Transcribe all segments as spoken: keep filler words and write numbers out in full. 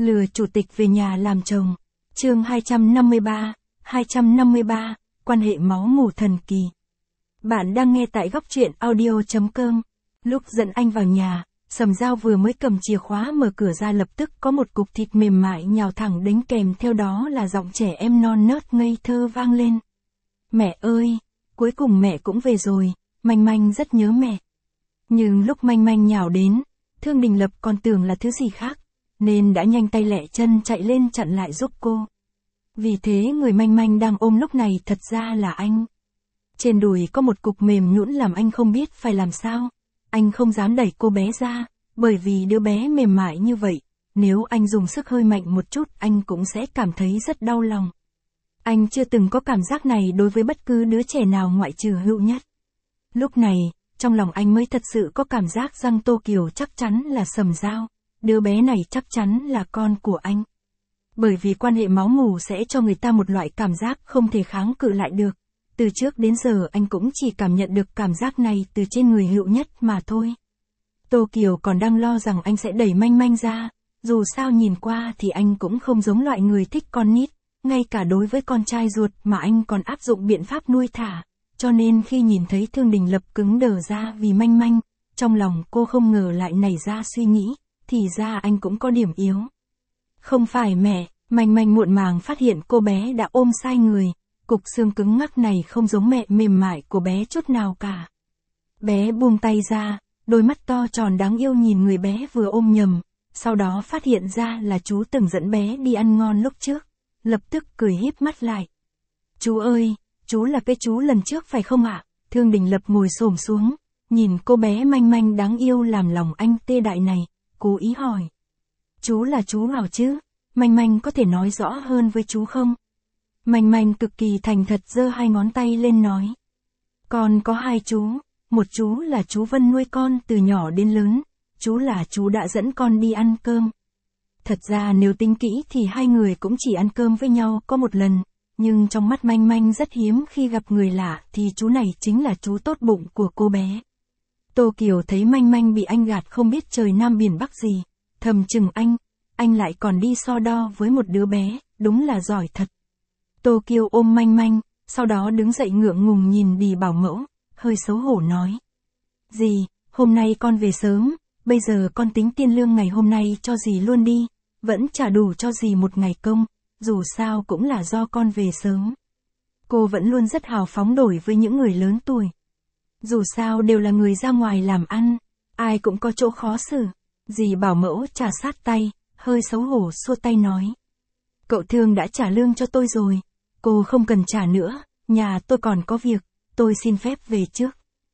Lừa chủ tịch về nhà làm chồng. Chương hai trăm năm mươi ba, hai trăm năm mươi ba, quan hệ máu mủ thần kỳ. Bạn đang nghe tại góc truyện audio chấm com. Lúc dẫn anh vào nhà, Sầm Dao vừa mới cầm chìa khóa mở cửa ra lập tức có một cục thịt mềm mại nhào thẳng đến, kèm theo đó là giọng trẻ em non nớt ngây thơ vang lên. Mẹ ơi, cuối cùng mẹ cũng về rồi, Manh Manh rất nhớ mẹ. Nhưng lúc Manh Manh nhào đến, Thương Đình Lập còn tưởng là thứ gì khác, nên đã nhanh tay lẹ chân chạy lên chặn lại giúp cô. Vì thế người Manh Manh đang ôm lúc này thật ra là anh. Trên đùi có một cục mềm nhũn làm anh không biết phải làm sao. Anh không dám đẩy cô bé ra, bởi vì đứa bé mềm mại như vậy, nếu anh dùng sức hơi mạnh một chút anh cũng sẽ cảm thấy rất đau lòng. Anh chưa từng có cảm giác này đối với bất cứ đứa trẻ nào ngoại trừ Hữu Nhất. Lúc này, trong lòng anh mới thật sự có cảm giác rằng Tô Kiều chắc chắn là Sầm Dao, đứa bé này chắc chắn là con của anh. Bởi vì quan hệ máu mủ sẽ cho người ta một loại cảm giác không thể kháng cự lại được. Từ trước đến giờ anh cũng chỉ cảm nhận được cảm giác này từ trên người Hữu Nhất mà thôi. Tô Kiều còn đang lo rằng anh sẽ đẩy Manh Manh ra, dù sao nhìn qua thì anh cũng không giống loại người thích con nít, ngay cả đối với con trai ruột mà anh còn áp dụng biện pháp nuôi thả, cho nên khi nhìn thấy Thương Đình Lập cứng đờ ra vì Manh Manh, trong lòng cô không ngờ lại nảy ra suy nghĩ, thì ra anh cũng có điểm yếu. Không phải mẹ, Manh Manh muộn màng phát hiện cô bé đã ôm sai người. Cục xương cứng ngắc này không giống mẹ mềm mại của bé chút nào cả. Bé buông tay ra, đôi mắt to tròn đáng yêu nhìn người bé vừa ôm nhầm, sau đó phát hiện ra là chú từng dẫn bé đi ăn ngon lúc trước, lập tức cười híp mắt lại. Chú ơi, chú là cái chú lần trước phải không ạ? Thương Đình Lập ngồi xổm xuống, nhìn cô bé Manh Manh đáng yêu làm lòng anh tê đại này, cố ý hỏi. Chú là chú nào chứ? Manh Manh có thể nói rõ hơn với chú không? Manh Manh cực kỳ thành thật giơ hai ngón tay lên nói. Con có hai chú, một chú là chú Vân nuôi con từ nhỏ đến lớn, chú là chú đã dẫn con đi ăn cơm. Thật ra nếu tính kỹ thì hai người cũng chỉ ăn cơm với nhau có một lần, nhưng trong mắt Manh Manh rất hiếm khi gặp người lạ thì chú này chính là chú tốt bụng của cô bé. Tô Kiều thấy Manh Manh bị anh gạt không biết trời nam biển bắc gì, thầm chừng anh, anh lại còn đi so đo với một đứa bé, đúng là giỏi thật. Tô Kiều ôm Manh Manh, sau đó đứng dậy ngượng ngùng nhìn Đì bảo mẫu, hơi xấu hổ nói. Dì, hôm nay con về sớm, bây giờ con tính tiền lương ngày hôm nay cho dì luôn đi, vẫn trả đủ cho dì một ngày công, dù sao cũng là do con về sớm. Cô vẫn luôn rất hào phóng đổi với những người lớn tuổi. Dù sao đều là người ra ngoài làm ăn, ai cũng có chỗ khó xử. Dì bảo mẫu trà sát tay, hơi xấu hổ xua tay nói. Cậu Thương đã trả lương cho tôi rồi. Cô không cần trả nữa, nhà tôi còn có việc, tôi xin phép về trước.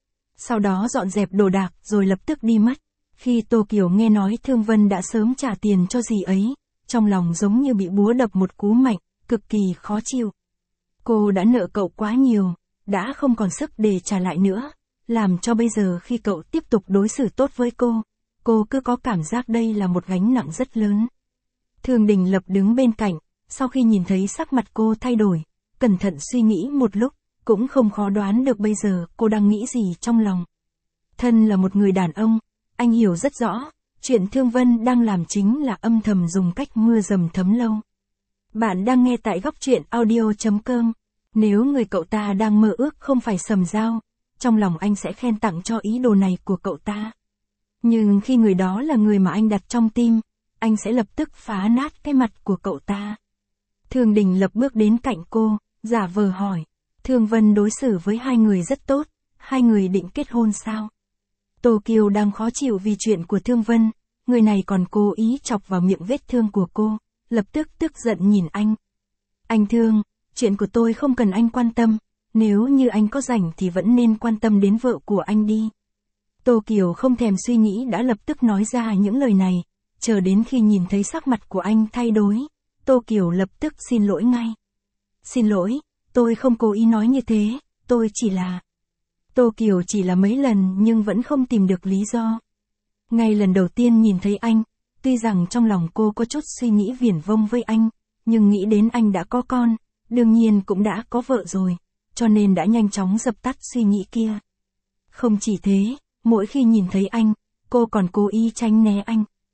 Sau đó dọn dẹp đồ đạc rồi lập tức đi mất. Khi Tô Kiều nghe nói Thương Vân đã sớm trả tiền cho dì ấy, trong lòng giống như bị búa đập một cú mạnh, cực kỳ khó chịu. Cô đã nợ cậu quá nhiều, đã không còn sức để trả lại nữa, làm cho bây giờ khi cậu tiếp tục đối xử tốt với cô, cô cứ có cảm giác đây là một gánh nặng rất lớn. Thương Đình Lập đứng bên cạnh. Sau khi nhìn thấy sắc mặt cô thay đổi, cẩn thận suy nghĩ một lúc, cũng không khó đoán được bây giờ cô đang nghĩ gì trong lòng. Thân là một người đàn ông, anh hiểu rất rõ, chuyện Thương Vân đang làm chính là âm thầm dùng cách mưa dầm thấm lâu. Bạn đang nghe tại góc truyện audio chấm com. Nếu người cậu ta đang mơ ước không phải Sầm Dao, trong lòng anh sẽ khen tặng cho ý đồ này của cậu ta. Nhưng khi người đó là người mà anh đặt trong tim, anh sẽ lập tức phá nát cái mặt của cậu ta. Thương Đình Lập bước đến cạnh cô, giả vờ hỏi. Thương Vân đối xử với hai người rất tốt, hai người định kết hôn sao? Tô Kiều đang khó chịu vì chuyện của Thương Vân, người này còn cố ý chọc vào miệng vết thương của cô, lập tức tức giận nhìn anh. Anh Thương, chuyện của tôi không cần anh quan tâm, nếu như anh có rảnh thì vẫn nên quan tâm đến vợ của anh đi. Tô Kiều không thèm suy nghĩ đã lập tức nói ra những lời này, chờ đến khi nhìn thấy sắc mặt của anh thay đổi. Tô Kiều lập tức xin lỗi ngay. Xin lỗi, tôi không cố ý nói như thế, tôi chỉ là... Tô Kiều chỉ là mấy lần nhưng vẫn không tìm được lý do. Ngay lần đầu tiên nhìn thấy anh, tuy rằng trong lòng cô có chút suy nghĩ viển vông với anh, nhưng nghĩ đến anh đã có con, đương nhiên cũng đã có vợ rồi, cho nên đã nhanh chóng dập tắt suy nghĩ kia. Không chỉ thế, mỗi khi nhìn thấy anh, cô còn cố ý tránh né anh.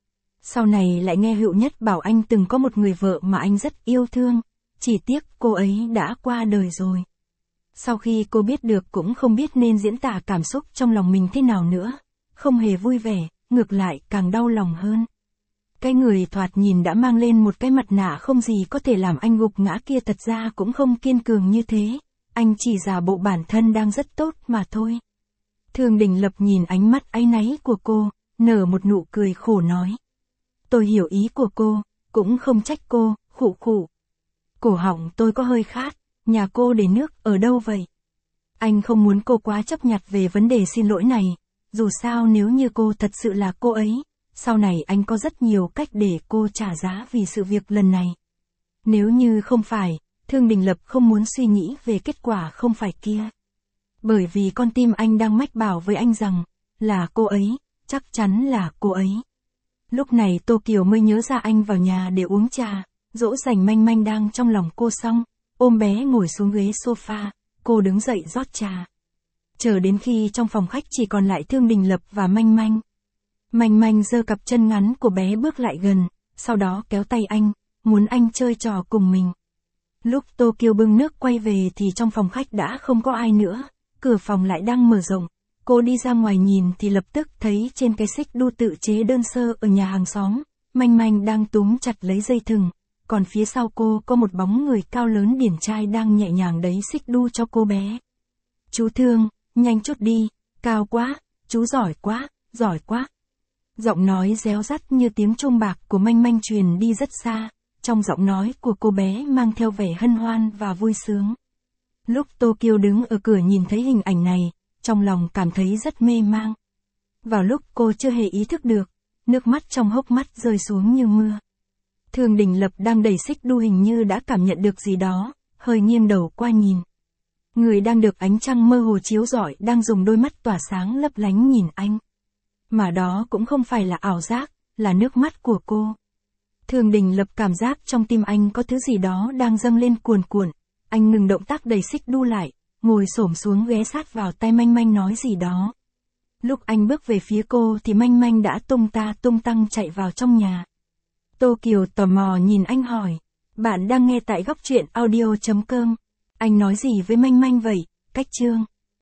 Sau này lại nghe Hữu Nhất bảo anh từng có một người vợ mà anh rất yêu thương, chỉ tiếc cô ấy đã qua đời rồi. Sau khi cô biết được cũng không biết nên diễn tả cảm xúc trong lòng mình thế nào nữa, không hề vui vẻ, ngược lại càng đau lòng hơn. Cái người thoạt nhìn đã mang lên một cái mặt nạ không gì có thể làm anh gục ngã kia thật ra cũng không kiên cường như thế, anh chỉ giả bộ bản thân đang rất tốt mà thôi. Thương Đình Lập nhìn ánh mắt áy náy của cô, nở một nụ cười khổ nói. Tôi hiểu ý của cô, cũng không trách cô, khụ khụ. Cổ họng tôi có hơi khát, nhà cô để nước ở đâu vậy? Anh không muốn cô quá chấp nhặt về vấn đề xin lỗi này, dù sao nếu như cô thật sự là cô ấy, sau này anh có rất nhiều cách để cô trả giá vì sự việc lần này. Nếu như không phải, Thương Đình Lập không muốn suy nghĩ về kết quả không phải kia. Bởi vì con tim anh đang mách bảo với anh rằng, là cô ấy, chắc chắn là cô ấy. Lúc này Tô Kiều mới nhớ ra anh vào nhà để uống trà, dỗ dành Manh Manh đang trong lòng cô xong, ôm bé ngồi xuống ghế sofa, cô đứng dậy rót trà. Chờ đến khi trong phòng khách chỉ còn lại Thương Đình Lập và Manh Manh. Manh Manh giơ cặp chân ngắn của bé bước lại gần, sau đó kéo tay anh, muốn anh chơi trò cùng mình. Lúc Tô Kiều bưng nước quay về thì trong phòng khách đã không có ai nữa, cửa phòng lại đang mở rộng. Cô đi ra ngoài nhìn thì lập tức thấy trên cái xích đu tự chế đơn sơ ở nhà hàng xóm, Manh Manh đang túm chặt lấy dây thừng, còn phía sau cô có một bóng người cao lớn điển trai đang nhẹ nhàng đẩy xích đu cho cô bé. Chú Thương, nhanh chút đi, cao quá, chú giỏi quá, giỏi quá. Giọng nói réo rắt như tiếng chuông bạc của Manh Manh truyền đi rất xa, trong giọng nói của cô bé mang theo vẻ hân hoan và vui sướng. Lúc Tô Kiều đứng ở cửa nhìn thấy hình ảnh này, trong lòng cảm thấy rất mê mang. Vào lúc cô chưa hề ý thức được, nước mắt trong hốc mắt rơi xuống như mưa. Thương Đình Lập đang đẩy xích đu hình như đã cảm nhận được gì đó, hơi nghiêng đầu qua nhìn. Người đang được ánh trăng mơ hồ chiếu rọi đang dùng đôi mắt tỏa sáng lấp lánh nhìn anh. Mà đó cũng không phải là ảo giác, là nước mắt của cô. Thương Đình Lập cảm giác trong tim anh có thứ gì đó đang dâng lên cuồn cuộn. Anh ngừng động tác đẩy xích đu lại, ngồi xổm xuống ghé sát vào tai Manh Manh nói gì đó. Lúc anh bước về phía cô thì Manh Manh đã tung ta tung tăng chạy vào trong nhà. Tô Kiều tò mò nhìn anh hỏi, bạn đang nghe tại góc truyện audio chấm com. Anh nói gì với Manh Manh vậy, Cách Chương?